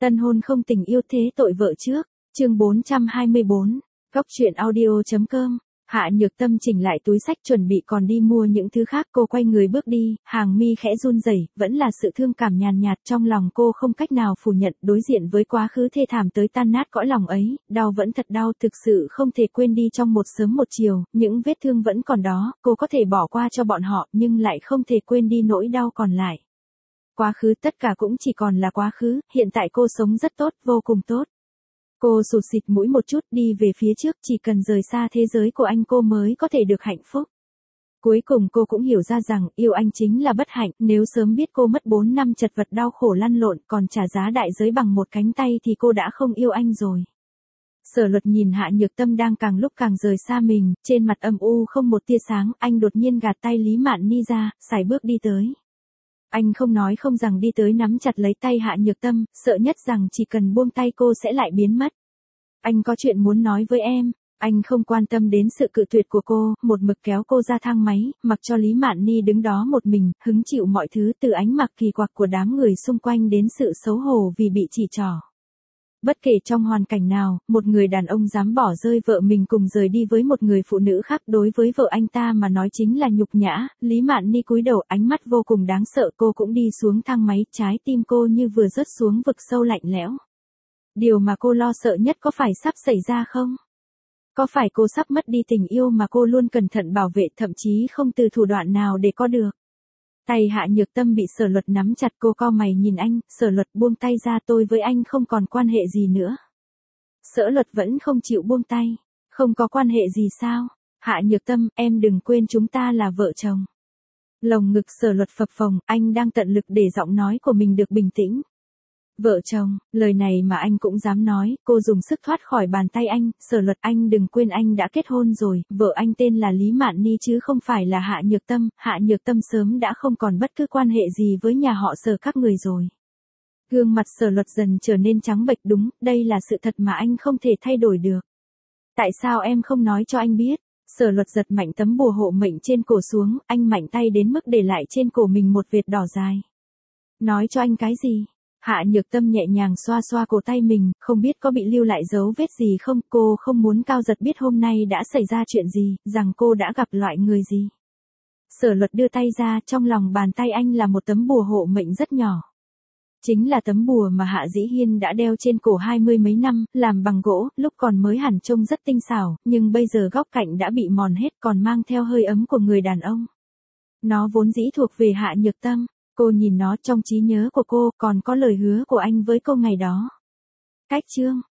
Tân hôn không tình yêu thế tội vợ trước, chương 424, góc truyện audio.com. Hạ Nhược Tâm chỉnh lại túi xách chuẩn bị còn đi mua những thứ khác, cô quay người bước đi, hàng mi khẽ run rẩy, vẫn là sự thương cảm nhàn nhạt trong lòng cô không cách nào phủ nhận, đối diện với quá khứ thê thảm tới tan nát cõi lòng ấy, đau vẫn thật đau, thực sự không thể quên đi trong một sớm một chiều, những vết thương vẫn còn đó, cô có thể bỏ qua cho bọn họ, nhưng lại không thể quên đi nỗi đau còn lại. Quá khứ tất cả cũng chỉ còn là quá khứ, hiện tại cô sống rất tốt, vô cùng tốt. Cô sụt sịt mũi một chút đi về phía trước, chỉ cần rời xa thế giới của anh cô mới có thể được hạnh phúc. Cuối cùng cô cũng hiểu ra rằng yêu anh chính là bất hạnh, nếu sớm biết cô mất 4 năm chật vật đau khổ lăn lộn còn trả giá đại giới bằng một cánh tay thì cô đã không yêu anh rồi. Sở Luật nhìn Hạ Nhược Tâm đang càng lúc càng rời xa mình, trên mặt âm u không một tia sáng, anh đột nhiên gạt tay Lý Mạn Ni ra, sải bước đi tới. Anh không nói không rằng đi tới nắm chặt lấy tay Hạ Nhược Tâm, sợ nhất rằng chỉ cần buông tay cô sẽ lại biến mất. Anh có chuyện muốn nói với em. Anh không quan tâm đến sự cự tuyệt của cô, một mực kéo cô ra thang máy, mặc cho Lý Mạn Ni đứng đó một mình, hứng chịu mọi thứ từ ánh mặc kỳ quặc của đám người xung quanh đến sự xấu hổ vì bị chỉ trỏ. Bất kể trong hoàn cảnh nào, một người đàn ông dám bỏ rơi vợ mình cùng rời đi với một người phụ nữ khác đối với vợ anh ta mà nói chính là nhục nhã. Lý Mạn Ni cúi đầu, ánh mắt vô cùng đáng sợ, cô cũng đi xuống thang máy, trái tim cô như vừa rớt xuống vực sâu lạnh lẽo. Điều mà cô lo sợ nhất có phải sắp xảy ra không? Có phải cô sắp mất đi tình yêu mà cô luôn cẩn thận bảo vệ, thậm chí không từ thủ đoạn nào để có được? Tay Hạ Nhược Tâm bị Sở Luật nắm chặt, cô cau mày nhìn anh, Sở Luật buông tay ra, tôi với anh không còn quan hệ gì nữa. Sở Luật vẫn không chịu buông tay, không có quan hệ gì sao? Hạ Nhược Tâm, em đừng quên chúng ta là vợ chồng. Lồng ngực Sở Luật phập phồng, anh đang tận lực để giọng nói của mình được bình tĩnh. Vợ chồng, lời này mà anh cũng dám nói, cô dùng sức thoát khỏi bàn tay anh, Sở Luật, anh đừng quên anh đã kết hôn rồi, vợ anh tên là Lý Mạn Ni chứ không phải là Hạ Nhược Tâm, Hạ Nhược Tâm sớm đã không còn bất cứ quan hệ gì với nhà họ Sở các người rồi. Gương mặt Sở Luật dần trở nên trắng bệch, đúng, đây là sự thật mà anh không thể thay đổi được. Tại sao em không nói cho anh biết? Sở Luật giật mạnh tấm bùa hộ mệnh trên cổ xuống, anh mạnh tay đến mức để lại trên cổ mình một vệt đỏ dài. Nói cho anh cái gì? Hạ Nhược Tâm nhẹ nhàng xoa xoa cổ tay mình, không biết có bị lưu lại dấu vết gì không, cô không muốn Cao Giật biết hôm nay đã xảy ra chuyện gì, rằng cô đã gặp loại người gì. Sở Luật đưa tay ra, trong lòng bàn tay anh là một tấm bùa hộ mệnh rất nhỏ. Chính là tấm bùa mà Hạ Dĩ Hiên đã đeo trên cổ 20 mấy năm, làm bằng gỗ, lúc còn mới hẳn trông rất tinh xảo, nhưng bây giờ góc cạnh đã bị mòn hết, còn mang theo hơi ấm của người đàn ông. Nó vốn dĩ thuộc về Hạ Nhược Tâm. Cô nhìn nó, trong trí nhớ của cô còn có lời hứa của anh với cô ngày đó. Cách chương